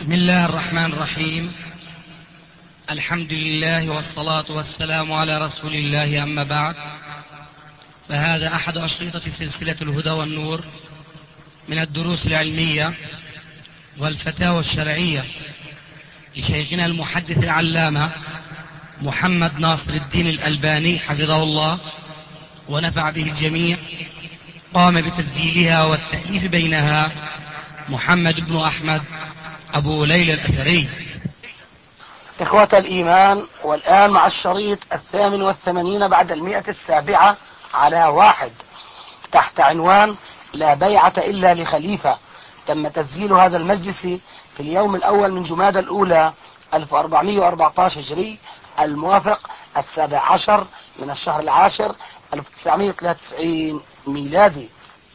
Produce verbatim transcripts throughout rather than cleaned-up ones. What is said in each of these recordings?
بسم الله الرحمن الرحيم. الحمد لله والصلاة والسلام على رسول الله، أما بعد، فهذا أحد أشرطة سلسلة الهدى والنور من الدروس العلمية والفتاوى الشرعية لشيخنا المحدث العلامة محمد ناصر الدين الألباني حفظه الله ونفع به الجميع. قام بتسجيلها والتأليف بينها محمد بن أحمد أبو ليلى الأثري. إخوة الإيمان، والآن مع الشريط الثامن والثمانين بعد المئة السابعة على واحد تحت عنوان لا بيعة إلا لخليفة. تم تسجيل هذا المجلس في اليوم الأول من جمادى الأولى ألف وأربعمئة وأربعة عشر هجري، الموافق السابع عشر من الشهر العاشر ألف وتسعمئة وثلاثة وتسعين ميلادي.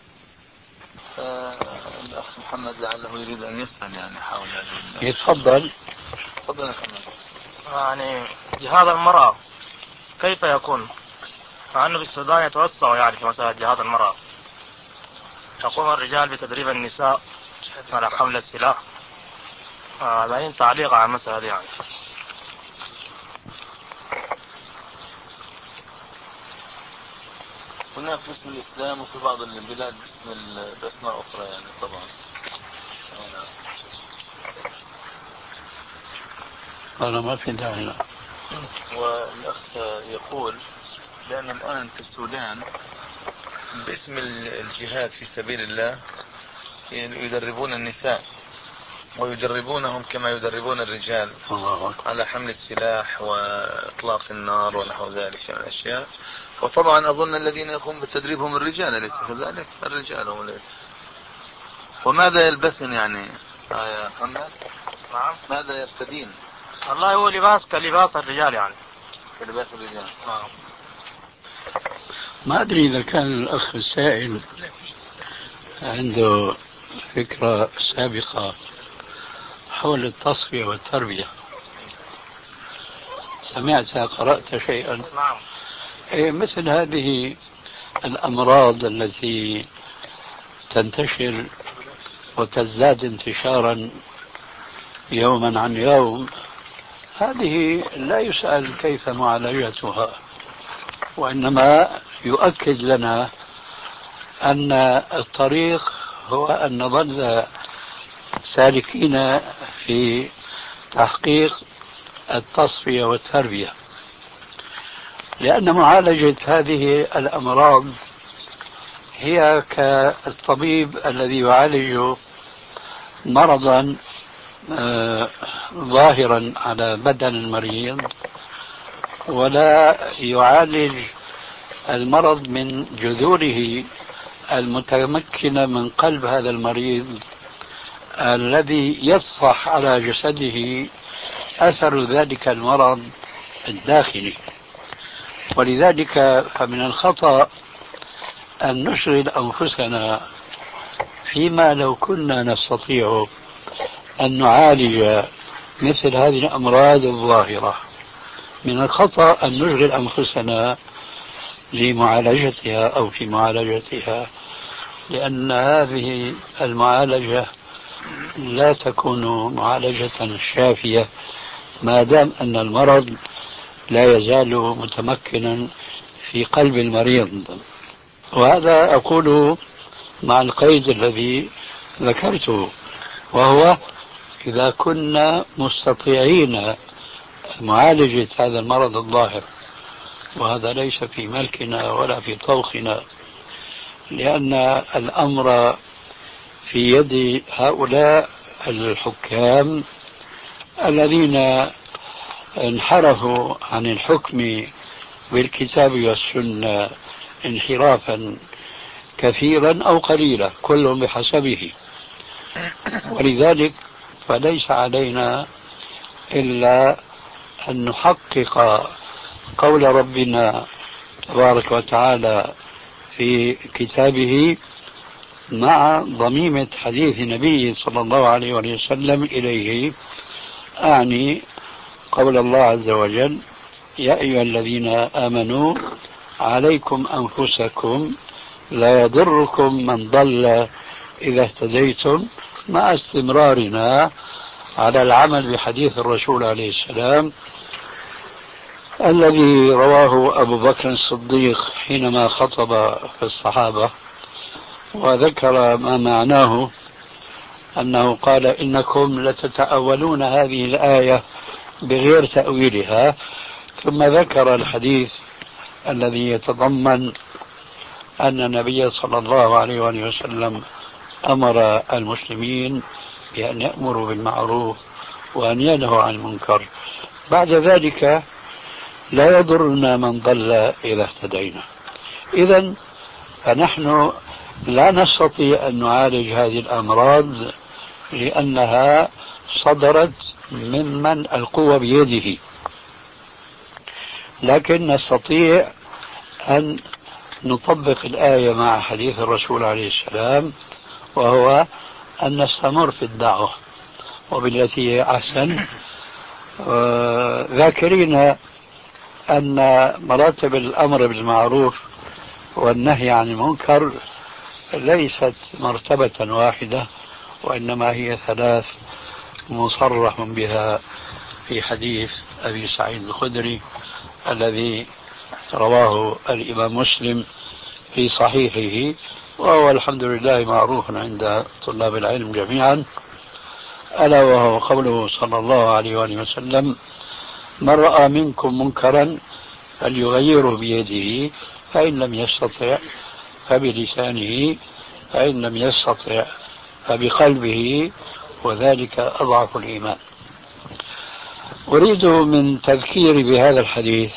الأخ محمد لعله يريد أن يسأل يعني حول هذه. يتفضل. تفضل يا محمد. يعني جهاد المرأة كيف يكون؟ مع أنه في السودان يتوسع يعني في مسألة جهاد المرأة، يقوم الرجال بتدريب النساء على حمل السلاح. بعدين آه تعليق على المسألة دي يعني. هناك باسم الإسلام وفي بعض البلاد باسم بأسماء أخرى يعني طبعا. أنا ما في داعي. والأخ يقول لأن الآن في السودان باسم الجهاد في سبيل الله يدربون النساء ويدربونهم كما يدربون الرجال على حمل السلاح وإطلاق النار ونحو ذلك من الأشياء. وطبعا أظن الذين يقوم بتدريبهم الرجال، أليس كذلك؟ الرجال هم الذين. وماذا يلبسن يعني يا محمد؟ نعم. ماذا يرتدين؟ والله هو لباس كلباس الرجال يعني. كلباس الرجال. نعم. ما أدري إذا كان الأخ السائل عنده فكرة سابقة حول التصفية والتربية. سمعت قرأت شيئا؟ نعم. إيه مثل هذه الأمراض التي تنتشر وتزداد انتشارا يوما عن يوم، هذه لا يسأل كيف معالجتها، وإنما يؤكد لنا أن الطريق هو أن نظل سالكين في تحقيق التصفية والتربية، لأن معالجة هذه الأمراض هي كالطبيب الذي يعالج مرضا آه ظاهرا على بدن المريض ولا يعالج المرض من جذوره المتمكنة من قلب هذا المريض الذي يطفح على جسده أثر ذلك المرض الداخلي. ولذلك فمن الخطأ أن نشغل أنفسنا فيما لو كنا نستطيع أن نعالج مثل هذه الأمراض الظاهرة. من الخطأ أن نشغل أنفسنا لمعالجتها أو في معالجتها، لأن هذه المعالجة لا تكون معالجة شافية ما دام أن المرض لا يزال متمكنا في قلب المريض. وهذا أقول مع القيد الذي ذكرته، وهو إذا كنا مستطيعين معالجة هذا المرض الظاهر، وهذا ليس في ملكنا ولا في طوخنا، لأن الأمر في يد هؤلاء الحكام الذين انحرفوا عن الحكم بالكتاب والسنة انحرافا كثيرا أو قليلا، كل بحسبه. ولذلك فليس علينا إلا أن نحقق قول ربنا تبارك وتعالى في كتابه مع ضميمة حديث نبيه صلى الله عليه وسلم إليه، أعني قول الله عز وجل: يا أيها الذين آمنوا عليكم أنفسكم لا يضركم من ضل إذا اهتديتم، مع استمرارنا على العمل بحديث الرسول عليه السلام الذي رواه أبو بكر الصديق حينما خطب في الصحابة، وذكر ما معناه أنه قال: إنكم لتتأولون هذه الآية بغير تأويلها، ثم ذكر الحديث الذي يتضمن أن النبي صلى الله عليه وآله وسلم أمر المسلمين بأن يأمروا بالمعروف وأن ينهوا عن المنكر. بعد ذلك لا يضرنا من ضل إذا اهتدينا. إذن فنحن لا نستطيع أن نعالج هذه الأمراض لأنها صدرت ممن القوة بيده، لكن نستطيع أن نطبق الآية مع حديث الرسول عليه السلام، وهو أن نستمر في الدعوة وبالتي هي أحسن، ذاكرين أن مراتب الأمر بالمعروف والنهي عن المنكر ليست مرتبة واحدة، وإنما هي ثلاث مصرح بها في حديث أبي سعيد الخدري الذي رواه الإمام مسلم في صحيحه، وهو الحمد لله معروف عند طلاب العلم جميعا، ألا وهو قوله صلى الله عليه وآله وسلم: من رأى منكم منكرا فليغيره بيده، فإن لم يستطع فبلسانه، فإن لم يستطع فبقلبه، وذلك أضعف الإيمان. أريد من تذكيري بهذا الحديث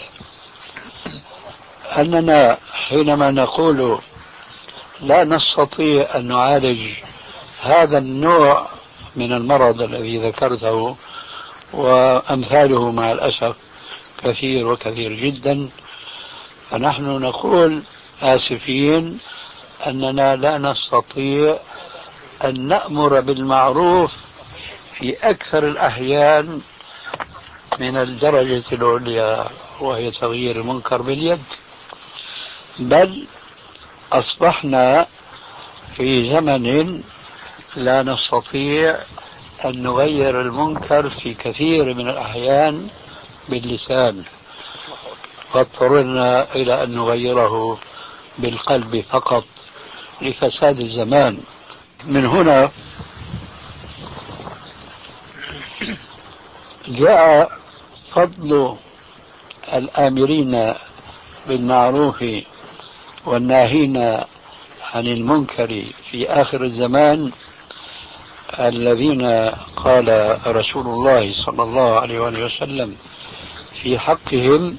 أننا حينما نقول لا نستطيع أن نعالج هذا النوع من المرض الذي ذكرته، وأمثاله مع الأسف كثير وكثير جدا، فنحن نقول آسفين أننا لا نستطيع أن نأمر بالمعروف في أكثر الأحيان من الدرجة العليا، وهي تغيير المنكر باليد، بل أصبحنا في زمن لا نستطيع أن نغير المنكر في كثير من الأحيان باللسان، فاضطررنا إلى أن نغيره بالقلب فقط لفساد الزمان. من هنا جاء فضل الآمرين بالمعروف والناهين عن المنكر في آخر الزمان، الذين قال رسول الله صلى الله عليه وآله وسلم في حقهم: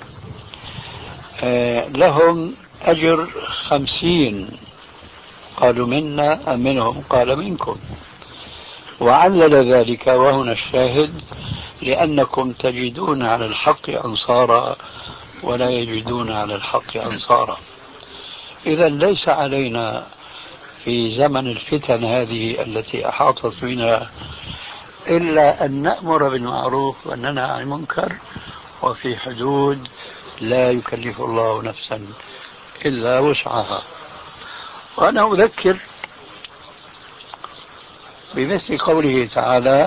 لهم أجر خمسين. قالوا: منا أم منهم؟ قال: منكم. وعلل ذلك، وهنا الشاهد: لأنكم تجدون على الحق أنصارا ولا يجدون على الحق أنصارا. إذا ليس علينا في زمن الفتن هذه التي أحاطت بنا إلا أن نأمر بالمعروف وننهى عن المنكر، وفي حدود لا يكلف الله نفسا إلا وسعها. وأنا أذكر بمثل قوله تعالى: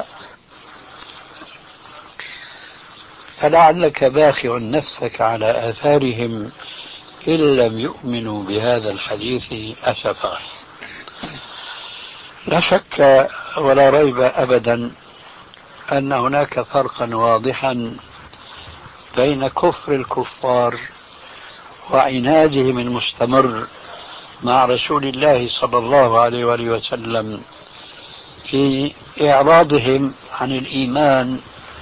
فلعلك باخع نفسك على آثارهم إن لم يؤمنوا بهذا الحديث أسفا. لا شك ولا ريب أبدا أن هناك فرقا واضحا بين كفر الكفار وعنادهم المستمر مع رسول الله صلى الله عليه وآله وسلم في إعراضهم عن الإيمان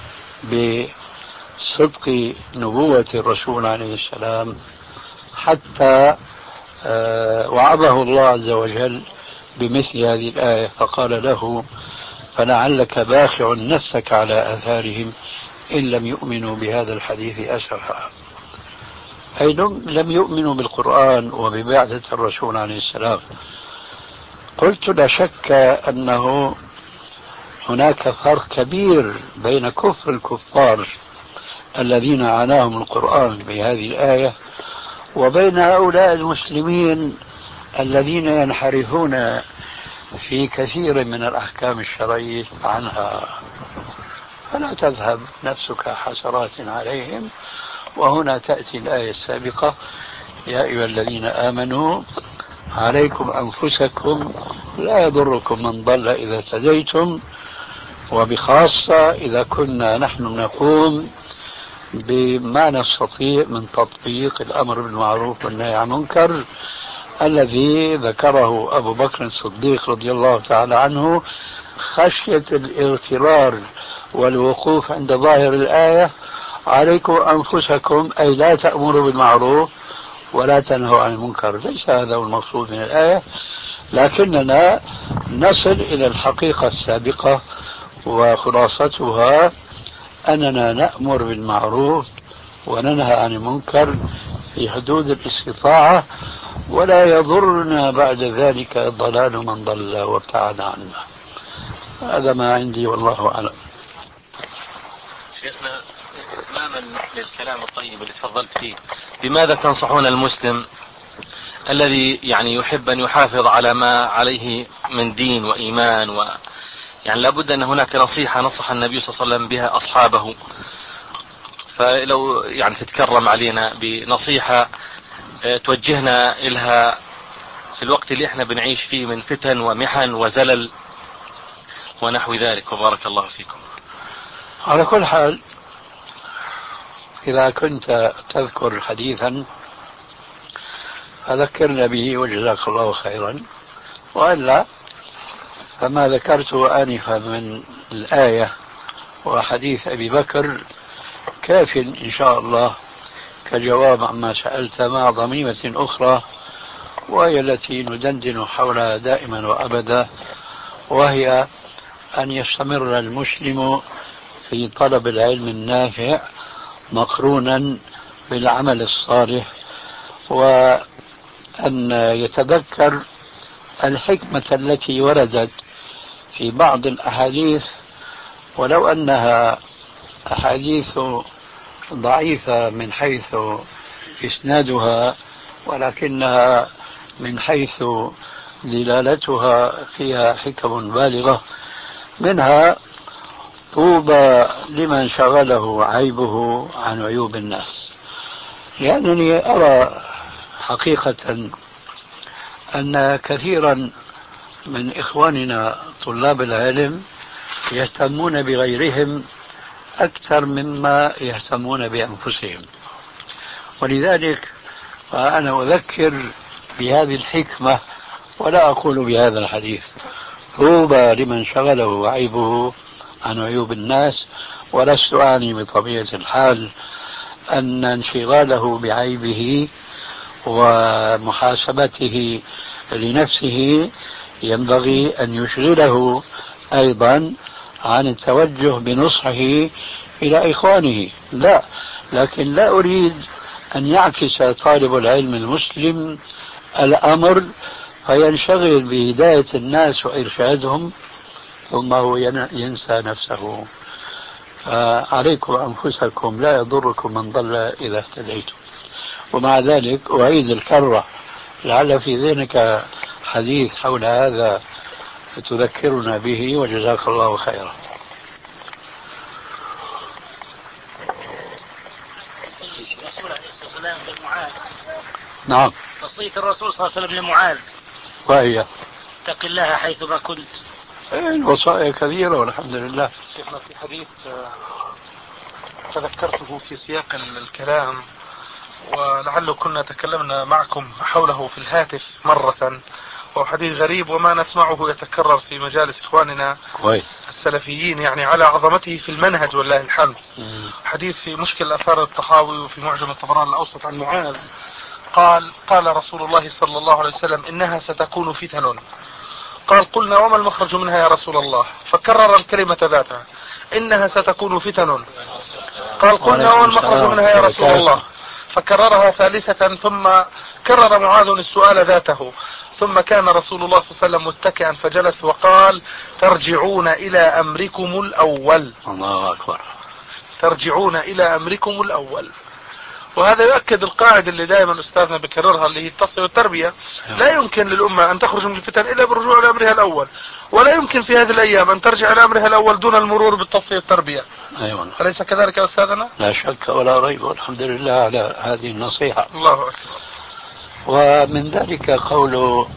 بصدق نبوة الرسول عليه السلام، حتى وعظه الله عز وجل بمثل هذه الآية فقال له: فلعلك باخع نفسك على آثارهم إن لم يؤمنوا بهذا الحديث أسفا، أي لم يؤمنوا بالقرآن وببعثة الرسول عليه السلام. قلت: لا شك أنه هناك فرق كبير بين كفر الكفار الذين عناهم القرآن بهذه الآية وبين هؤلاء المسلمين الذين ينحرفون في كثير من الأحكام الشرعية عنها. فلا تذهب نفسك حسرات عليهم. وهنا تأتي الآية السابقة: يا أيها الذين آمنوا عليكم أنفسكم لا يضركم من ضل إذا اهتديتم. وبخاصة إذا كنا نحن نقوم بما نستطيع من تطبيق الأمر بالمعروف والنهي عن المنكر الذي ذكره أبو بكر الصديق رضي الله تعالى عنه، خشية الاغترار والوقوف عند ظاهر الآية: عليكم أنفسكم، أي لا تأمروا بالمعروف ولا تنهوا عن المنكر. ليس هذا هو المقصود من الآية، لكننا نصل إلى الحقيقة السابقة، وخلاصتها أننا نأمر بالمعروف وننهى عن المنكر في حدود الاستطاعة، ولا يضرنا بعد ذلك ضلال من ضل وابتعد عنا. هذا ما عندي والله أعلم. شيخنا، إتماما للكلام الطيب اللي تفضلت فيه، بماذا تنصحون المسلم الذي يعني يحب أن يحافظ على ما عليه من دين وإيمان، و يعني لابد أن هناك نصيحة نصح النبي صلى الله عليه وسلم بها أصحابه، فلو يعني تتكرم علينا بنصيحة توجهنا إلها في الوقت اللي احنا بنعيش فيه من فتن ومحن وزلل ونحو ذلك، وبارك الله فيكم. على كل حال، إذا كنت تذكر حديثا فذكرنا به وجزاك الله خيرا، وإلا فما ذكرته آنفا من الآية وحديث أبي بكر كاف إن شاء الله كجواب عما سألت، مع ضميمة أخرى وهي التي ندندن حولها دائما وأبدا، وهي أن يستمر المسلم في طلب العلم النافع مقرونا بالعمل الصالح، وأن يتذكر الحكمة التي وردت في بعض الأحاديث، ولو أنها أحاديث ضعيفة من حيث إسنادها، ولكنها من حيث دلالتها فيها حكم بالغة. منها: طوبى لمن شغله عيبه عن عيوب الناس. لأنني أرى حقيقة أن كثيرا من إخواننا طلاب العلم يهتمون بغيرهم أكثر مما يهتمون بأنفسهم، ولذلك فأنا أذكر بهذه الحكمة ولا أقول بهذا الحديث: طوبى لمن شغله عيبه عن عيوب الناس. ولست أعني بطبيعة الحال أن انشغاله بعيبه ومحاسبته لنفسه ينبغي أن يشغله أيضا عن التوجه بنصحه إلى إخوانه، لا، لكن لا أريد أن يعكس طالب العلم المسلم الأمر فينشغل بهداية الناس وإرشادهم ثم هو ينسى نفسه. فعليكم أنفسكم لا يضركم من ضل إذا اهتديتم. ومع ذلك أعيد الكرة، لعل في ذهنك حديث حول هذا تذكرنا به، وجزاك الله خيرا. الرسول عليه الصلاة والسلام لمعاذ. نعم. وصية الرسول صلى الله عليه وسلم لمعاذ وهي: اتق الله حيثما كنت. الوصايا كثيرة والحمد لله. شيخنا، في حديث تذكرته في سياق الكلام ولعله كنا تكلمنا معكم حوله في الهاتف مرة، وهو حديث غريب وما نسمعه يتكرر في مجالس إخواننا كويس السلفيين، يعني على عظمته في المنهج والله الحمد. مم. حديث في مشكل آثار الطحاوي وفي معجم الطبراني الأوسط عن معاذ قال: قال رسول الله صلى الله عليه وسلم: إنها ستكون فتن. قال: قلنا وما المخرج منها يا رسول الله؟ فكرر الكلمة ذاتها: إنها ستكون فتن. قال: قلنا وما المخرج منها يا رسول الله؟ فكررها ثالثة، ثم كرر معاذ السؤال ذاته. ثم كان رسول الله صلى الله عليه وسلم متكئا فجلس وقال: ترجعون إلى أمركم الأول. الله أكبر. ترجعون إلى أمركم الأول. وهذا يؤكد القاعدة اللي دائما أستاذنا بكررها اللي هي التصفية والتربية. لا يمكن للأمة أن تخرج من الفتن إلا بالرجوع إلى أمرها الأول، ولا يمكن في هذه الأيام أن ترجع إلى أمرها الأول دون المرور بالتصفية والتربية. أيوة. أليس كذلك يا أستاذنا؟ لا شك ولا ريب، والحمد لله على هذه النصيحة. الله أكبر. ومن ذلك قول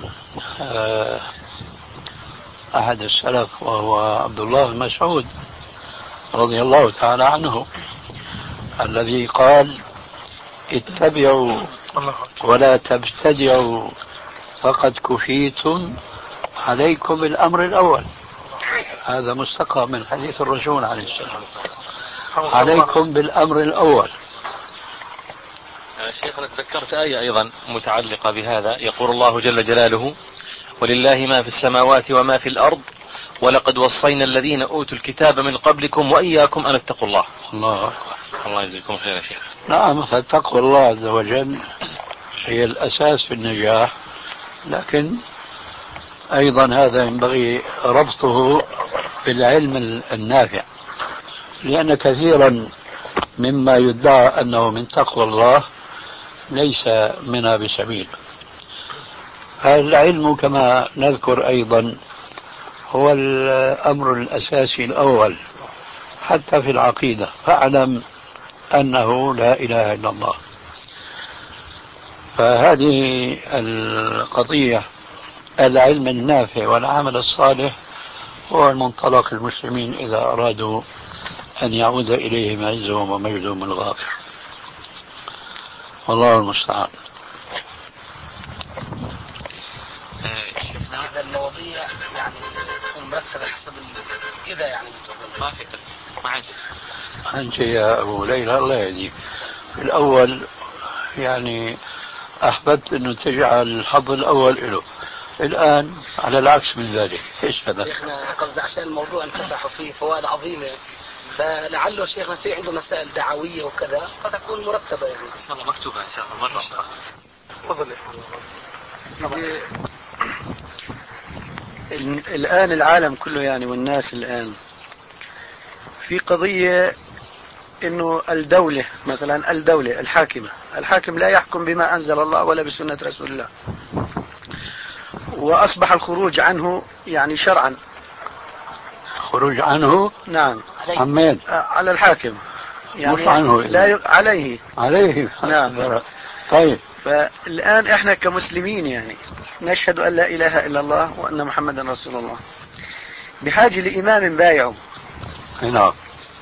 أحد السلف وهو عبد الله بن مسعود رضي الله تعالى عنه، الذي قال: اتبعوا ولا تبتدعوا فقد كفيتم، عليكم بالأمر الأول. هذا مستقى من حديث الرسول عليه السلام، عليكم بالأمر الأول. شيخنا تذكرت آية أيضا متعلقة بهذا، يقول الله جل جلاله: ولله ما في السماوات وما في الأرض ولقد وصينا الذين أوتوا الكتاب من قبلكم وإياكم أن اتقوا الله. الله أكبر. الله يجزيكم خير يا شيخ. نعم، فتقوى الله عز وجل هي الأساس في النجاح، لكن أيضا هذا ينبغي ربطه بالعلم النافع، لأن كثيرا مما يدعى أنه من تقوى الله ليس منها بسبيل. العلم كما نذكر أيضا هو الأمر الأساسي الأول حتى في العقيدة، فاعلم أنه لا إله إلا الله. فهذه القضية، العلم النافع والعمل الصالح، هو المنطلق المسلمين إذا أرادوا أن يعود إليهم عزهم ومجدهم الغافر. والله المستعان. شفنا هذا المواضيع يعني مرتبة حسب كذا، يعني ما في ما عندي. أنت يا أبو ليلى الله يهديك، في الأول يعني أحببت أنه تجعل الحظ الأول له، الآن على العكس من ذلك. إيش هذا؟ شيخنا قصد عشان الموضوع انفتح فيه فوائد عظيمة، فلعله شيخنا في عنده مسائل دعوية وكذا فتكون مرتبة يعني. إن شاء الله مكتوبة إن شاء الله مرة أخرى. تفضل. الآن العالم كله يعني والناس الآن في قضية إنه الدولة مثلا، الدولة الحاكمة، الحاكم لا يحكم بما أنزل الله ولا بسنة رسول الله، وأصبح الخروج عنه يعني شرعا. خروج عنه؟ نعم. عمين؟ على الحاكم يعني، مش عنه لا ي... عليه عليه. نعم. طيب، فالآن إحنا كمسلمين يعني نشهد أن لا إله إلا الله وأن محمدا رسول الله، بحاجة لإمام بايعه. نعم.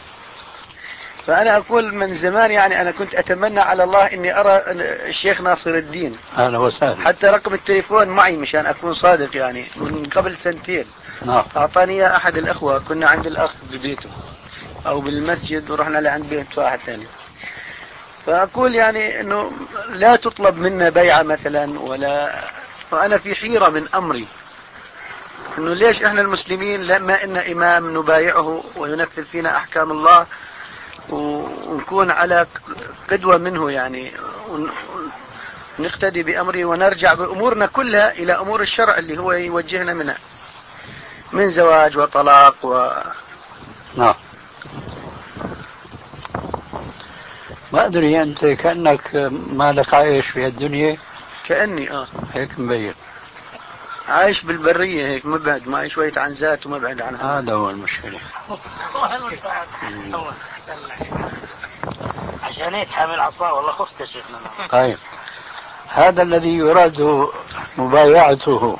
فأنا أقول من زمان يعني أنا كنت أتمنى على الله إني أرى الشيخ ناصر الدين. أهلا وسهلا. حتى رقم التليفون معي مشان أكون صادق، يعني من قبل سنتين. نعم. أعطاني أحد الأخوة، كنا عند الأخ ببيته أو بالمسجد ورحنا لعند بيت واحد ثاني. فأقول يعني إنه لا تطلب منا بيعة مثلا ولا، فأنا في حيرة من أمري إنه ليش إحنا المسلمين لما إن إمام نبايعه وينفذ فينا أحكام الله ونكون على قدوة منه يعني، ونقتدي بأمره ونرجع بأمورنا كلها إلى أمور الشرع اللي هو يوجهنا منها من زواج وطلاق و... نعم. ما أدري أنت كأنك ما لك عايش في الدنيا. كأني آه هيك مبين عايش بالبرية هيك، مبعد ما شوية عن ذات ومبعد عنها. هذا هو المشكلة. عشان هيك حامل عصا والله خفت يا شيخنا. طيب، هذا الذي يراد مبايعته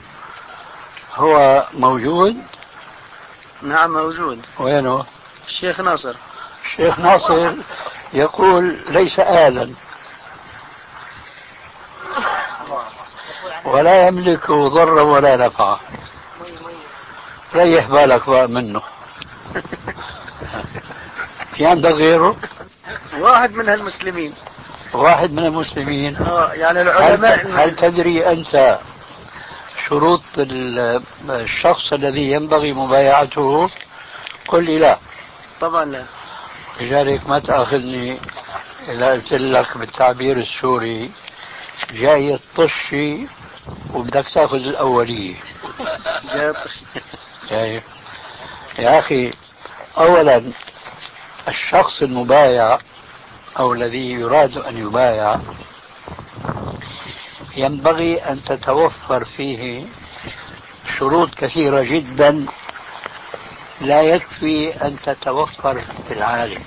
هو موجود؟ نعم موجود. وينه؟ الشيخ ناصر. الشيخ ناصر يقول ليس آلا ولا يملك ضرا ولا نفعا، ريح بالك بقى منه. في عندك غيره؟ واحد من المسلمين. واحد من المسلمين. اه يعني العلماء. هل, هل تدري أنت شروط الشخص الذي ينبغي مبايعته؟ قل لي لا. طبعا لا. لذلك ما تأخذني إذا قلت لك بالتعبير السوري جاي الطشي وبدك تأخذ الأولية. جاي الطشي. جاي. يا أخي، أولا الشخص المبايع أو الذي يراد أن يبايع ينبغي أن تتوفر فيه شروط كثيرة جدا لا يكفي أن تتوفر في العالم.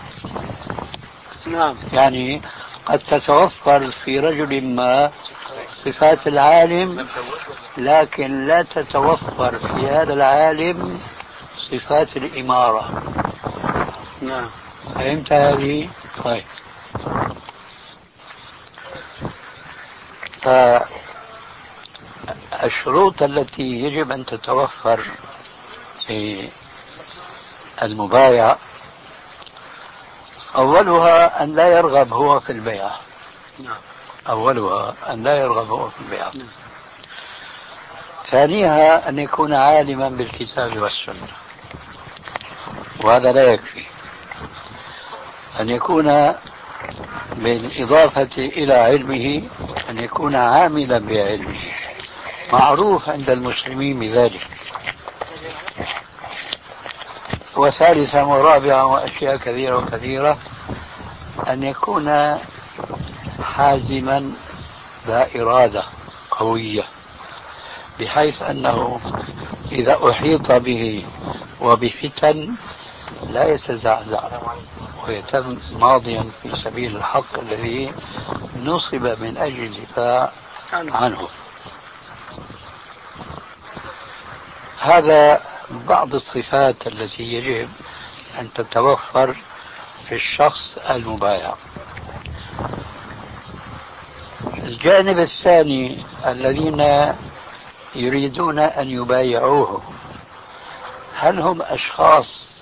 نعم. يعني قد تتوفر في رجل ما صفات العالم، لكن لا تتوفر في هذا العالم صفات الإمارة. نعم. فهمت هذه؟ طيب. فالشروط التي يجب أن تتوفر في المبايع أولها أن لا يرغب هو في البيع. نعم. أولها أن لا يرغب هو في البيع. نعم. ثانيها أن يكون عالما بالكتاب والسنة، وهذا لا يكفي. أن يكون بالإضافة إلى علمه أن يكون عاملا بعلمه، معروف عند المسلمين بذلك. وثالثا ورابعا وأشياء كثيرة وكثيرة أن يكون حازما ذا إرادة قوية، بحيث أنه إذا أحيط به وبفتن لا يتزعزع ويتم ماضيا في سبيل الحق الذي نصب من أجل الدفاع عنه. هذا بعض الصفات التي يجب أن تتوفر في الشخص المبايع. الجانب الثاني الذين يريدون أن يبايعوه، هل هم أشخاص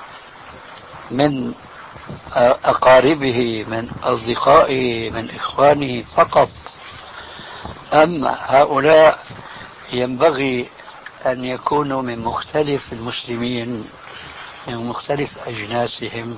من أقاربه، من أصدقائه، من إخوانه فقط، أم هؤلاء ينبغي أن يكونوا من مختلف المسلمين، من مختلف أجناسهم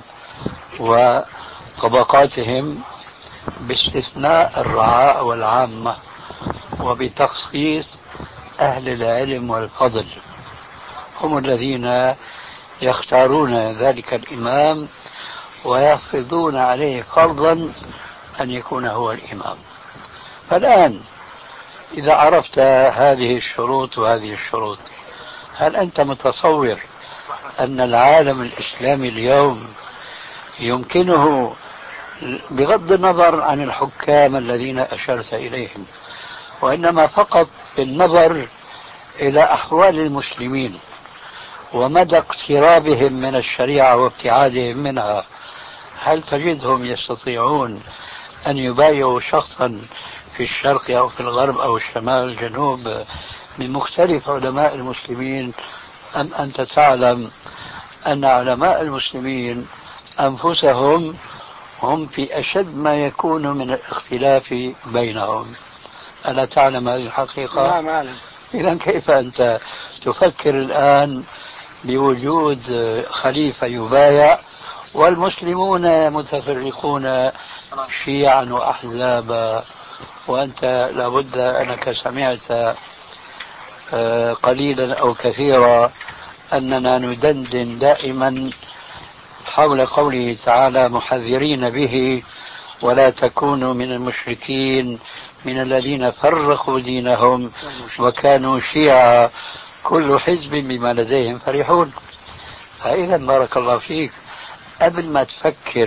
وطبقاتهم، باستثناء الرعاء والعامة، وبتخصيص أهل العلم والفضل، هم الذين يختارون ذلك الإمام ويفرضون عليه فرضا أن يكون هو الإمام. فالآن إذا عرفت هذه الشروط وهذه الشروط، هل أنت متصور أن العالم الإسلامي اليوم يمكنه، بغض النظر عن الحكام الذين أشرت إليهم، وإنما فقط بالنظر إلى أحوال المسلمين ومدى اقترابهم من الشريعة وابتعادهم منها، هل تجدهم يستطيعون أن يبايعوا شخصا في الشرق أو في الغرب أو الشمال الجنوب من مختلف علماء المسلمين؟ أم أنت تعلم أن علماء المسلمين أنفسهم هم في أشد ما يكون من الاختلاف بينهم؟ ألا تعلم هذه الحقيقة؟ نعم أعلم. إذن كيف أنت تفكر الآن بوجود خليفة يبايع والمسلمون متفرقون شيعا وأحزابا، وأنت لابد أنك سمعت قليلا أو كثيرا أننا ندندن دائما حول قوله تعالى محذرين به ولا تكونوا من المشركين من الذين فرقوا دينهم وكانوا شيعا كل حزب بما لديهم فرحون. فإذا بارك الله فيك، قبل ما تفكر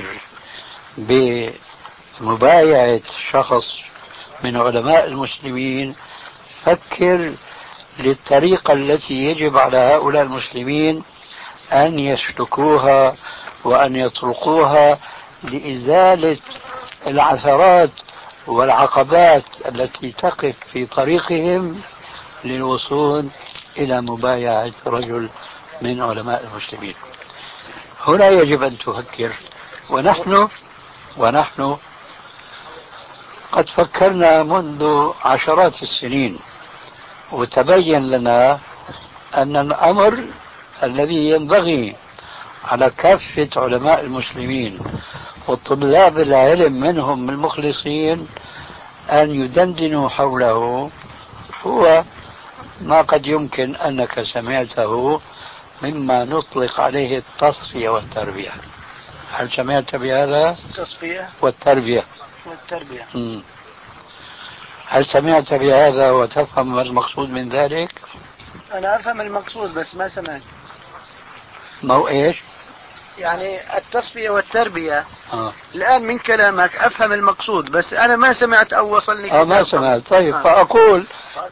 بمبايعة شخص من علماء المسلمين فكر للطريقة التي يجب على هؤلاء المسلمين أن يسلكوها وأن يطرقوها لإزالة العثرات والعقبات التي تقف في طريقهم للوصول إلى مبايعة رجل من علماء المسلمين. هنا يجب أن تفكر، ونحن ونحن قد فكرنا منذ عشرات السنين، وتبين لنا أن الأمر الذي ينبغي على كافة علماء المسلمين وطلاب العلم منهم المخلصين أن يدندنوا حوله هو ما قد يمكن أنك سمعته مما نطلق عليه التصفية والتربية. هل سمعت بهذا؟ التصفية والتربية. والتربية. مم. هل سمعت بهذا وتفهم ما المقصود من ذلك؟ أنا أفهم المقصود بس ما سمعت. ما هو إيش؟ يعني التصفية والتربية. آه. الآن من كلامك أفهم المقصود بس أنا ما سمعت أو وصلني آه ما سمعت. طيب آه. فأقول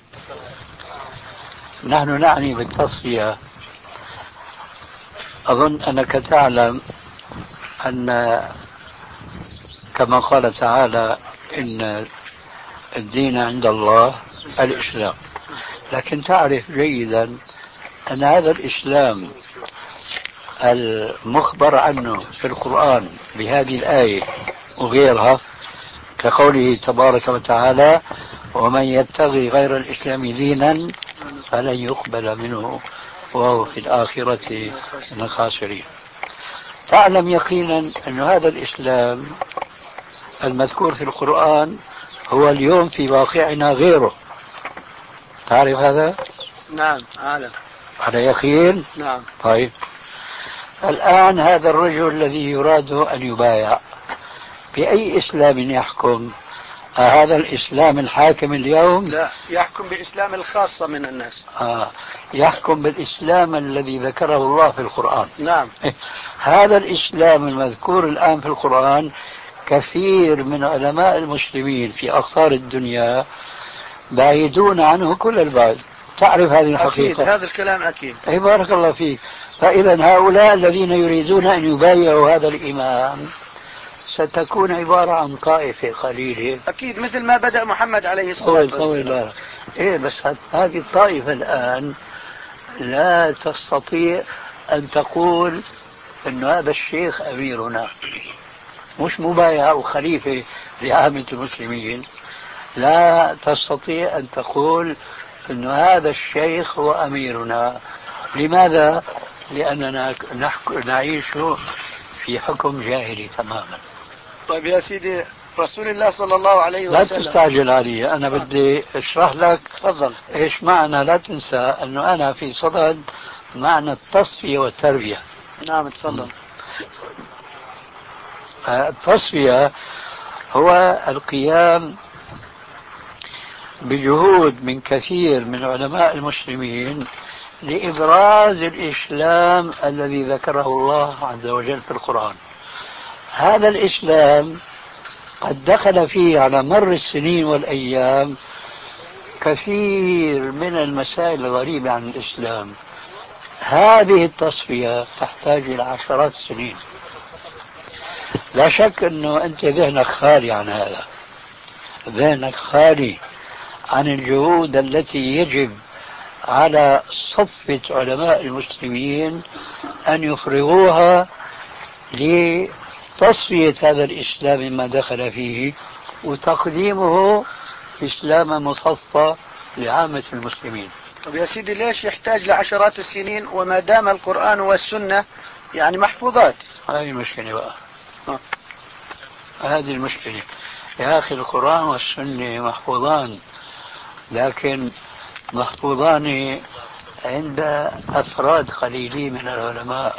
نحن نعني بالتصفية، أظن أنك تعلم أن كما قال تعالى إن الدين عند الله الإسلام، لكن تعرف جيدا أن هذا الإسلام المخبر عنه في القرآن بهذه الآية وغيرها كقوله تبارك وتعالى ومن يبتغي غير الإسلام دينا فلن يقبل منه وهو في الآخرة من الخاسرين. تعلم يقينا أن هذا الإسلام المذكور في القرآن هو اليوم في واقعنا غيره. تعرف هذا؟ نعم أعلم. على يقين؟ نعم. طيب الآن هذا الرجل الذي يراد أن يبايع بأي إسلام يحكم؟ هذا الإسلام الحاكم اليوم؟ لا، يحكم بإسلام الخاصة من الناس. آه. يحكم بالإسلام الذي ذكره الله في القرآن. نعم. هذا الإسلام المذكور الآن في القرآن كثير من علماء المسلمين في أقطار الدنيا بعيدون عنه كل البعد. تعرف هذه الحقيقة؟ أكيد هذا الكلام أكيد. أي بارك الله فيك. فإذا هؤلاء الذين يريدون أن يبايعوا هذا الإمام ستكون عبارة عن طائفة قليلة. أكيد مثل ما بدأ محمد عليه الصلاة والسلام. إيه بس هذه الطائفة الآن لا تستطيع أن تقول أن هذا الشيخ أميرنا، مش مبايع أو خليفة لعامة المسلمين. لا تستطيع أن تقول أن هذا الشيخ هو أميرنا. لماذا؟ لأننا نعيش في حكم جاهلي تماما. طيب يا سيدي رسول الله صلى الله عليه وسلم. لا تستعجل علي، أنا بدي أشرح لك. تفضل. إيش معنى؟ لا تنسى أنه أنا في صدد معنى التصفية والتربية. نعم تفضل. التصفية هو القيام بجهود من كثير من علماء المسلمين لإبراز الإسلام الذي ذكره الله عز وجل في القرآن. هذا الإسلام قد دخل فيه على مر السنين والأيام كثير من المسائل الغريبة عن الإسلام. هذه التصفية تحتاج إلى عشرات السنين. لا شك أنه أنت ذهنك خالي عن هذا، ذهنك خالي عن الجهود التي يجب على صفة علماء المسلمين أن يفرغوها لتصفية هذا الإسلام مما دخل فيه وتقديمه إسلام مصفى لعامة المسلمين. طب يا سيدي ليش يحتاج لعشرات السنين وما دام القرآن والسنة يعني محفوظات؟ هذه المشكلة بقى. أه. هذه المشكلة يا أخي. القرآن والسنة محفوظان، لكن محفوظان عند أفراد قليلين من العلماء،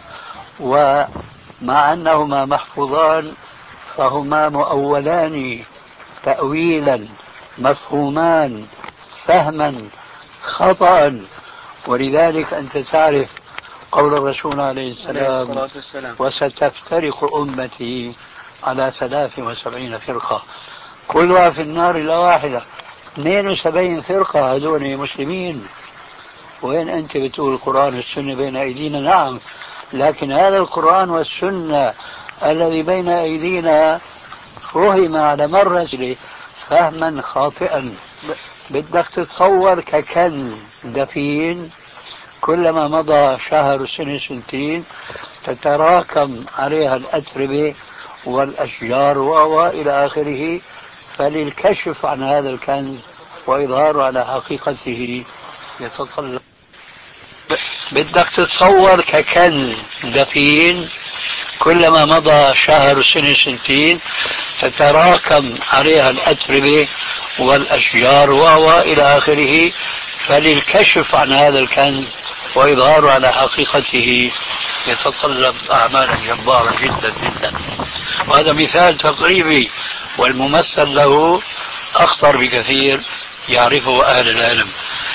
ومع أنهما محفوظان فهما مؤولان تأويلا مفهومان فهما خطأ. ولذلك أنت تعرف قول الرسول عليه السلام وستفترق أمتي على ثلاث وسبعين فرقة كلها في النار إلا واحدة. اثنين وسبعين فرقة هذول مسلمين. وين أنت بتقول القرآن والسنة بين أيدينا؟ نعم، لكن هذا القرآن والسنة الذي بين أيدينا فهم على مرة فهما خاطئا. بدك تتصور ككنز دفين كلما مضى شهر سنة سنتين تتراكم عليها الأتربة والأشجار وإلى آخره. فللكشف عن هذا الكنز وإظهاره على حقيقته يتطلب. بدك تتصور ككنز دفين كلما مضى شهر سنة سنتين تتراكم عليها الأتربة والأشجار وإلى آخره. فللكشف عن هذا الكنز وإظهاره على حقيقته يتطلب أعمالا جبارة جدا جدا. وهذا مثال تقريبي، والممثل له أخطر بكثير يعرفه أهل العلم.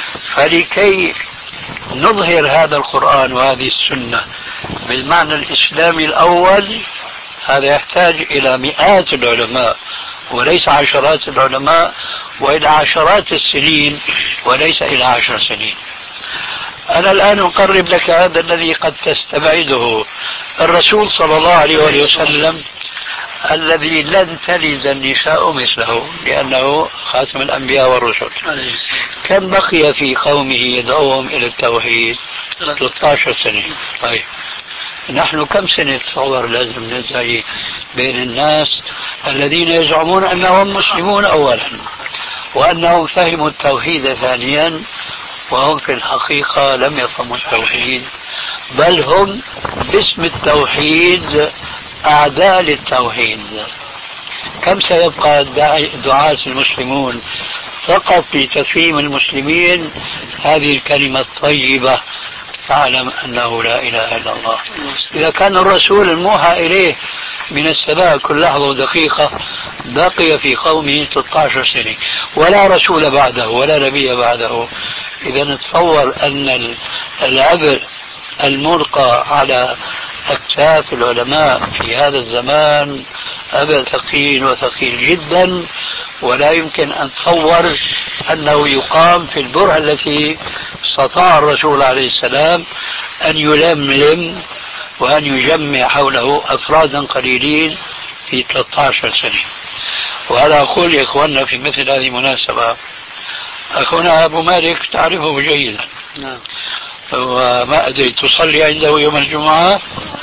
فلكي نظهر هذا القرآن وهذه السنة بالمعنى الإسلامي الأول، هذا يحتاج إلى مئات العلماء وليس عشرات العلماء، وإلى عشرات السنين وليس إلى عشر سنين. أنا الآن أقرب لك هذا الذي قد تستبعده. الرسول صلى الله عليه وآله وسلم الذي لن تلد النساء مثله لأنه خاتم الأنبياء والرسل، كم بقي في قومه يدعوهم إلى التوحيد؟ ثلاثة عشر سنة. طيب نحن كم سنة تصور لازم نزعي بين الناس الذين يزعمون أنهم مسلمون أولا وأنهم فهموا التوحيد ثانيا، وهم في الحقيقة لم يفهموا التوحيد، بل هم باسم التوحيد أعداء للتوحيد. كم سيبقى دعاة المسلمون فقط لتفهيم المسلمين هذه الكلمة الطيبة، تعلم أنه لا إله إلا الله. إذا كان الرسول الموحى إليه من السماء كل لحظة ودقيقة بقي في قومه ستة عشر سنة ولا رسول بعده ولا نبي بعده، إذا نتصور أن العبء الملقى على أكتاف العلماء في هذا الزمان عبء ثقيل وثقيل جدا، ولا يمكن أن تصور أنه يقام في البرهة التي استطاع الرسول عليه السلام أن يلملم وأن يجمع حوله أفرادا قليلين في ثلاثة عشر سنة. وهذا أقول يا إخواننا في مثل هذه المناسبة، أخونا أبو مالك تعرفه جيدا. نعم. وما أدري تصلي عنده يوم الجمعة؟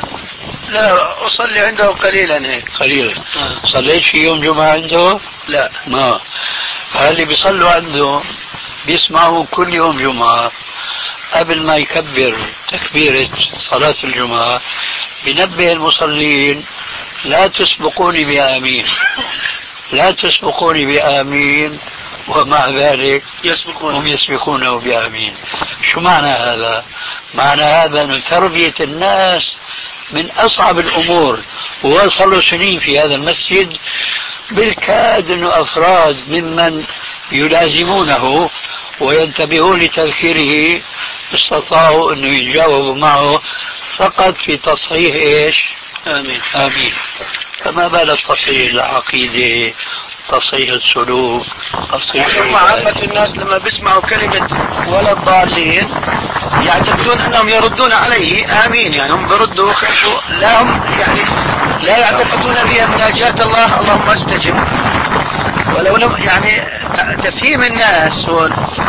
لا أصلي عنده قليلا هيك. قليلا. آه. صليت في يوم جمعة عنده؟ لا. ما فاللي بيصلوا عنده بيسمعوا كل يوم جمعة قبل ما يكبر تكبيرة صلاة الجمعة بنبه المصلين: لا تسبقوني بآمين، لا تسبقوني بآمين، ومع ذلك يسبقون. هم يسبقونه بآمين. شو معنى هذا؟ معنى هذا أن تربية الناس من أصعب الأمور، ووصلوا سنين في هذا المسجد بالكاد أن أفراد ممن يلازمونه وينتبهون لتذكيره استطاعوا أن يجاوبوا معه فقط في تصحيح إيش؟ آمين. آمين. فما بالك تصحيح العقيدة، تصحيح السلوك، تصحيح هم عامة الناس لما بيسمعوا كلمة ولا الضالين يعتقدون أنهم يردون عليه آمين، يعني هم بردوا خشوا، لا هم يعني لا يعتقدون بها مناجاة الله اللهم استجب. ولو لم يعني تفهيم الناس هون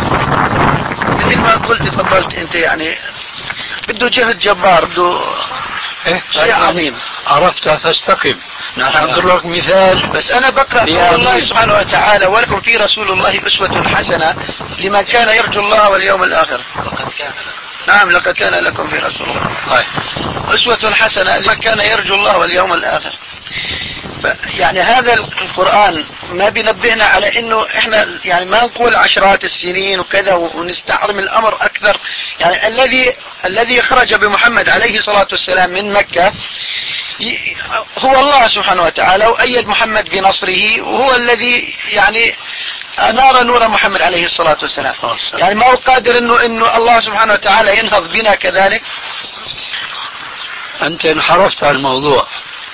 مثل ما قلت تفضلت أنت، يعني بده جهد جبار، بده إيه؟ شيء عظيم. عرفت فاستقم. نحن نضرب لك مثال. بس أنا بقرأ قول الله سبحانه وتعالى: ولكم في رسول الله أسوة حسنة لمن كان يرجو الله واليوم الآخر. لقد كان لكم. نعم لقد كان لكم في رسول الله هاي. أسوة حسنة لمن كان يرجو الله واليوم الآخر. يعني هذا القرآن ما بينبهنا على انه احنا يعني ما نقول عشرات السنين وكذا ونستعظم الامر اكثر. يعني الذي الذي خرج بمحمد عليه الصلاة والسلام من مكة هو الله سبحانه وتعالى، وأيد محمد بنصره، وهو الذي يعني أنار نور محمد عليه الصلاة والسلام. يعني ما هو قادر انه انه الله سبحانه وتعالى ينهض بنا كذلك. أنت انحرفت على الموضوع،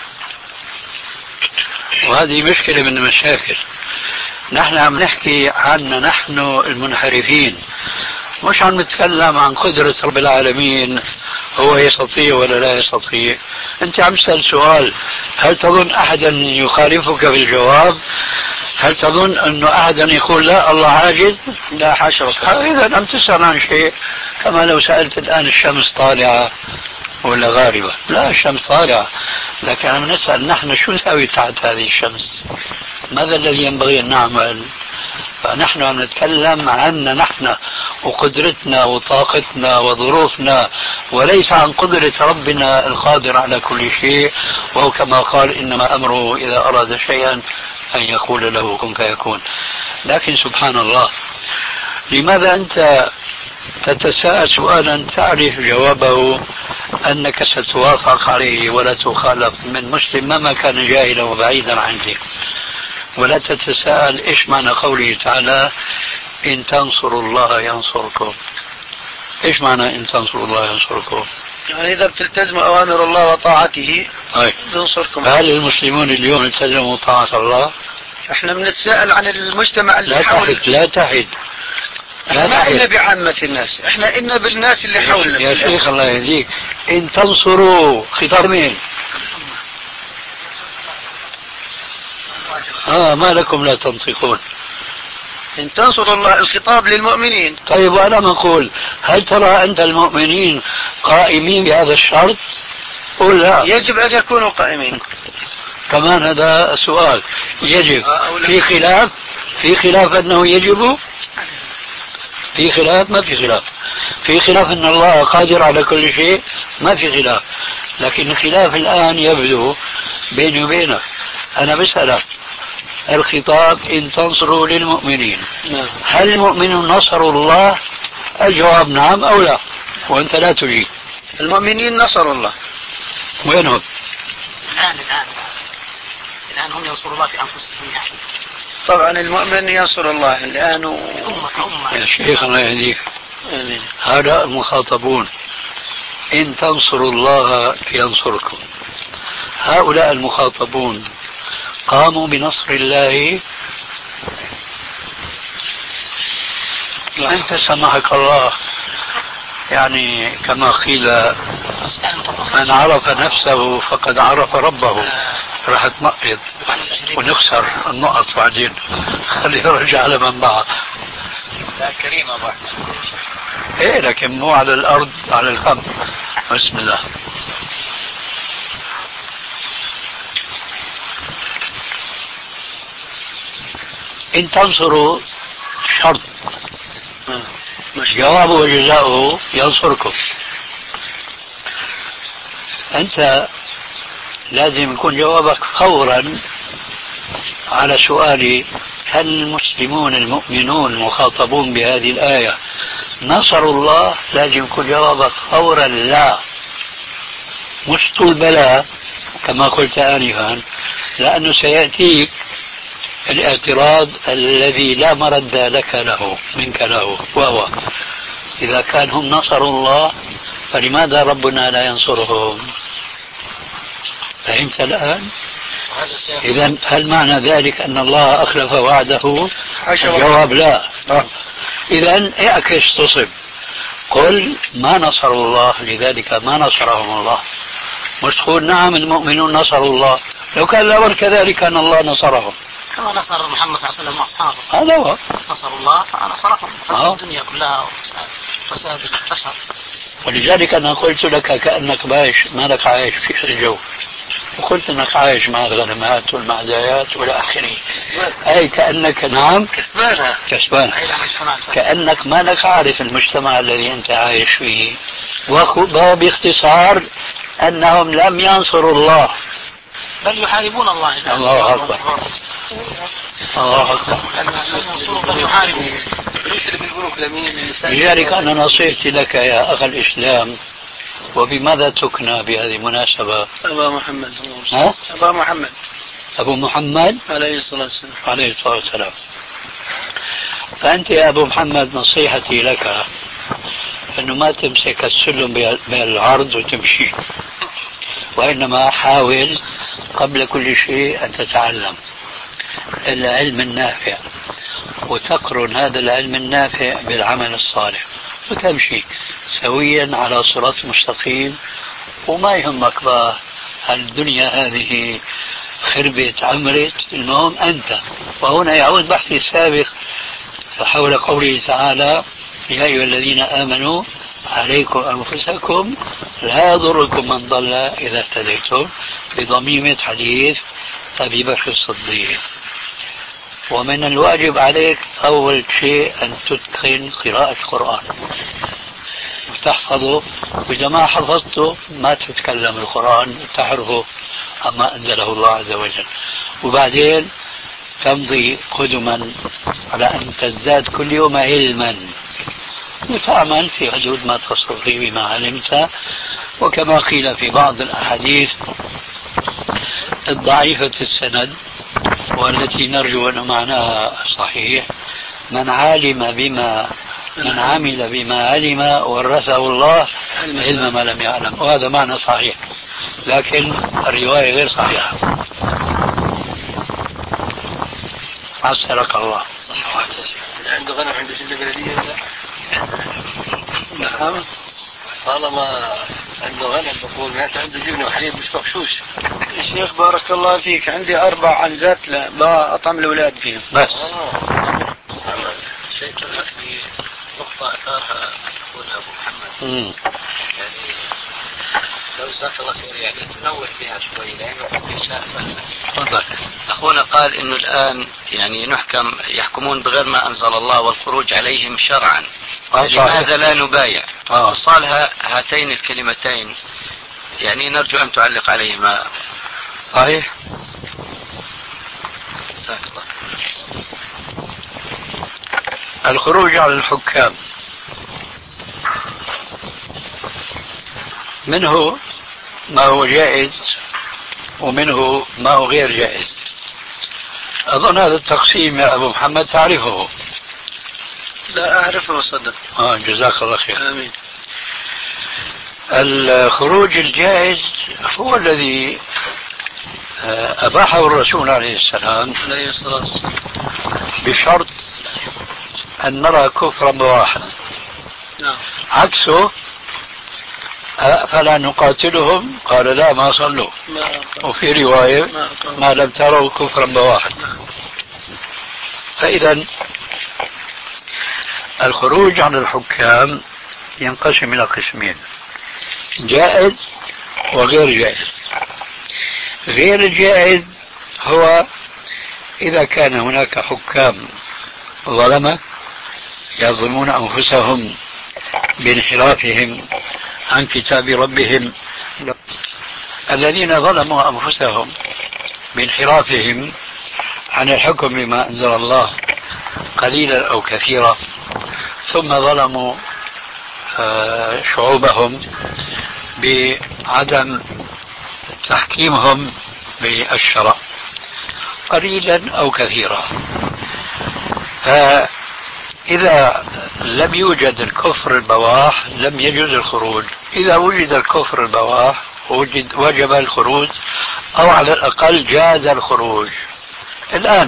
وهذه مشكلة من المشاكل. نحن عم نحكي عنا نحن المنحرفين، مش عم نتكلم عن قدرة رب العالمين، هو يستطيع ولا لا يستطيع. أنت عم تسأل سؤال: هل تظن أحدا يخالفك في الجواب؟ هل تظن أنه أحدا يقول لا الله عاجز؟ لا حاشا وكلا. إذا عم تسأل عن شيء كما لو سألت الآن الشمس طالعة ولا غاربة. لا، الشمس طالعة، لكن عم نسأل نحن شو نسوي تحت هذه الشمس؟ ماذا الذي ينبغي أن نعمل؟ فنحن عم نتكلم عنا نحن وقدرتنا وطاقتنا وظروفنا، وليس عن قدرة ربنا القادر على كل شيء، وهو كما قال: إنما أمره إذا أراد شيئا أن يقول له كن فيكون. لكن سبحان الله، لماذا أنت تتساءل سؤالا تعرف جوابه أنك ستوافق عليه ولا تخالف من مسلم مهما كان جاهلا وبعيدا عنك، ولا تتساءل إيش معنى قوله تعالى إن تنصروا الله ينصركم. إيش معنى إن تنصروا الله ينصركم؟ يعني إذا بتلتزموا أوامر الله وطاعته ينصركم. هل المسلمون اليوم التزموا طاعة الله؟ احنا بنتساءل عن المجتمع اللي لا حولنا. تحد لا تحد لا ما إنا بعامة الناس، احنا إنا بالناس اللي حولنا. يا شيخ الله يهديك، إن تنصروا خطاب مين؟ آه ما لكم لا تنطقون؟ إن تنصروا الله الخطاب للمؤمنين. طيب وأنا نقول هل ترى أنت المؤمنين قائمين بهذا الشرط؟ قل لا. يجب أن يكونوا قائمين. كمان هذا سؤال. يجب في خلاف في خلاف أنه يجب، في خلاف ما في خلاف، في خلاف أن الله قادر على كل شيء ما في خلاف، لكن الخلاف الآن يبدو بيني وبينك. أنا بسألك الخطاب إن تنصروا للمؤمنين، هل المؤمنون نصروا الله؟ الجواب نعم أو لا، وأنت لا تجيب. المؤمنين نصروا الله. وينهم؟ الآن الآن الآن هم ينصروا الله في أنفسهم يعني. طبعا المؤمن ينصر الله الآن و... أمة أمة. يا شيخ الله يهديك، هؤلاء المخاطبون إن تنصروا الله ينصركم، هؤلاء المخاطبون قاموا بنصر الله؟ أنت سمحك الله، يعني كما قيل من عرف نفسه فقد عرف ربه. راح تنقط ونخسر النقط بعدين، خليه يرجع على منبعه. لا كريم أبو أحمد. ايه لكن مو على الأرض، على الفم. بسم الله. إن تنصروا شرط، جوابه وجزاؤه ينصركم. أنت لازم يكون جوابك فورا على سؤالي هل المسلمون المؤمنون المخاطبون بهذه الآية نصروا الله؟ لازم يكون جوابك فورا لا، مش طول بلا كما قلت آنفا، لأنه سيأتيك الاعتراض الذي لا مرد لك له منك له، وهو إذا كان هم نصروا الله فلماذا ربنا لا ينصرهم؟ فهمت الآن؟ إذا هل معنى ذلك أن الله أخلف وعده؟ الجواب لا. إذا اعكس تصب، قل ما نصروا الله لذلك ما نصرهم الله، مش تقول نعم المؤمنون نصروا الله، لو كان الأمر كذلك كان الله نصرهم كما نصر محمد صلى الله عليه وسلم وأصحابه. هذا هو نصروا الله فنصرهم. آه. الدنيا كلها فساد انتشر. ولذلك أنا قلت لك كأنك بايش ما لك عايش في الجو، وقلت أنك عايش مع الغنمات والمعدايات والى آخره، أي كأنك نعم كسبانة كسبان، كأنك ما لك عارف المجتمع الذي أنت عايش فيه. وباختصار أنهم لم ينصروا الله بل يحاربون الله. الله أكبر الله أكبر. لذلك أنا نصيحتي لك يا أخ الإسلام، وبماذا تكنى بهذه المناسبة؟ أبا محمد. ها؟ أبا محمد أبو محمد عليه الصلاة والسلام. عليه الصلاة والسلام. فأنت يا أبو محمد نصيحتي لك أنه ما تمسك السلم بالعرض وتمشي، وإنما حاول قبل كل شيء أن تتعلم العلم النافع، وتقرن هذا العلم النافع بالعمل الصالح، وتمشي سويا على صراط مستقيم. وما يهمك بقى الدنيا هذه خربت عمرت، المهم أنت. وهنا يعود بحثي السابق حول قوله تعالى يا أيها الذين آمنوا عليكم أنفسكم لا يضركم من ضل إذا اهتديتم، بضميمة حديث أبي بكر الصديق. ومن الواجب عليك أول شيء أن تتقن قراءة القرآن وتحفظه، وإذا ما حفظته ما تتكلم القرآن وتحرفه أما أنزله الله عز وجل. وبعدين تمضي قدما على أن تزداد كل يوم علما وتعمل في حدود ما تستطيع بما علمت. وكما قيل في بعض الأحاديث الضعيفة السند والتي نرجو أن معناها صحيح: من علم بما من عمل بما علم ورثه الله علم ما لم يعلم. وهذا معنى صحيح، لكن الرواية غير صحيحة. عسرك الله. صح. عنده غنم عنده شلة بلدية ولا؟ نعم. طالما عنده غنم بقول معناته عنده جبنة وحليب مش مغشوش. يا شيخ بارك الله فيك، عندي أربع عنزات بأطعم الأولاد فيهم بس. شيء في نقطة أثارها أخونا أبو محمد. مم. يعني لو جزاك الله خير يعني تنور فيها شوي لأنه في شيء فهمه. أخونا قال إنه الآن يعني نحكم يحكمون بغير ما أنزل الله والخروج عليهم شرعا. لماذا لا نبايع؟ اتصالها هاتين الكلمتين يعني نرجو أن تعلق عليهما. صحيح. جزاك الله. الخروج على الحكام منه ما هو جائز ومنه ما هو غير جائز. أظن هذا التقسيم يا أبو محمد تعرفه. لا أعرفه صدق. آه جزاك الله خير. آمين. الخروج الجائز هو الذي أباحه الرسول عليه السلام عليه الصلاة والسلام بشرط أن نرى كفرا بواحا. نعم. عكسه فلا نقاتلهم قال لا ما صلوا. وفي رواية ما, ما لم تروا كفرا بواحا. فإذا الخروج عن الحكام ينقسم إلى قسمين: جائز وغير جائز. غير الجائز هو إذا كان هناك حكام ظلمة يظلمون أنفسهم بانحرافهم عن كتاب ربهم. الذين ظلموا أنفسهم بانحرافهم عن الحكم بما أنزل الله قليلا أو كثيرا، ثم ظلموا شعوبهم بعدم تحكيمهم بالشرع قليلا أو كثيرا. فإذا لم يوجد الكفر البواح لم يجوز الخروج. إذا وجد الكفر البواح وجد وجب الخروج، أو على الأقل جاز الخروج. الآن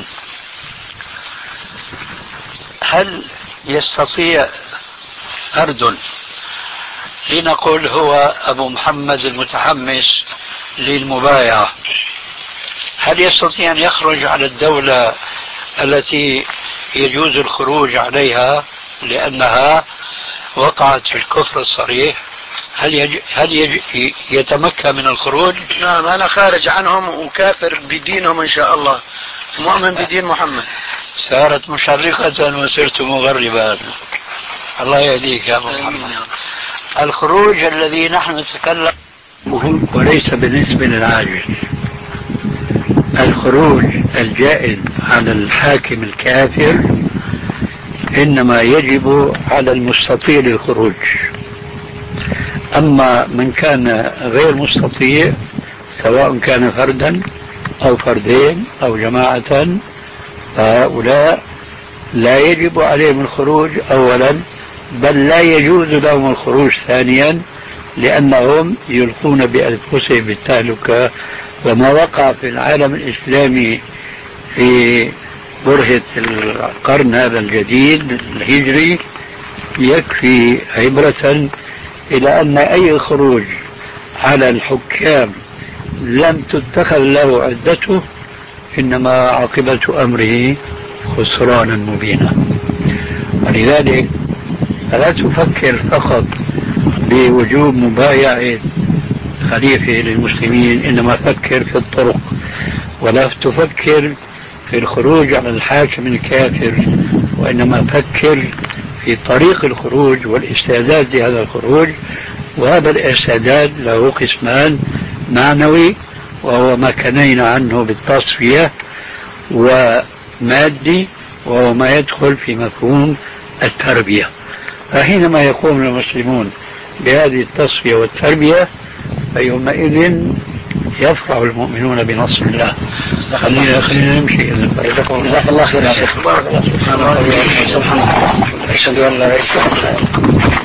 هل يستطيع فرد، لنقول هو أبو محمد المتحمس للمبايعة، هل يستطيع أن يخرج على الدولة التي يجوز الخروج عليها لأنها وقعت في الكفر الصريح؟ هل يج... هل يج... يتمكن من الخروج؟ نعم أنا خارج عنهم وكافر بدينهم إن شاء الله، مؤمن بدين محمد. صارت مشرقة وصرت مغربا. الله يهديك يا أبو محمد. الخروج الذي نحن نتكلم مهم وليس بالنسبة للعاجز. الخروج الجائز على الحاكم الكافر إنما يجب على المستطيع للخروج. أما من كان غير مستطيع سواء كان فردا أو فردين أو جماعة فهؤلاء لا يجب عليهم الخروج أولا، بل لا يجوز لهم الخروج ثانيا، لأنهم يلقون بأنفسهم بالتهلكة. وما وقع في العالم الإسلامي في برهة القرن هذا الجديد الهجري يكفي عبرة إلى أن أي خروج على الحكام لم تتخذ له عدته إنما عاقبة أمره خسرانا مبينا. ولذلك فلا تفكر فقط بوجوب مبايعة خليفة للمسلمين، إنما فكر في الطرق، ولا تفكر في الخروج على الحاكم الكافر، وإنما فكر في طريق الخروج والاستعداد لهذا الخروج. وهذا الاستعداد له قسمان: معنوي وهو ما كنينا عنه بالتصفية، ومادي وهو ما يدخل في مفهوم التربية. فحينما يقوم المسلمون بهذه التصفية والتربية فيومئذ يفرح المؤمنون بنصر الله. خلينا خلينا نمشي. جزاك الله خير يا شيخ. سبحان الله. أشهد أن لا إله إلا الله.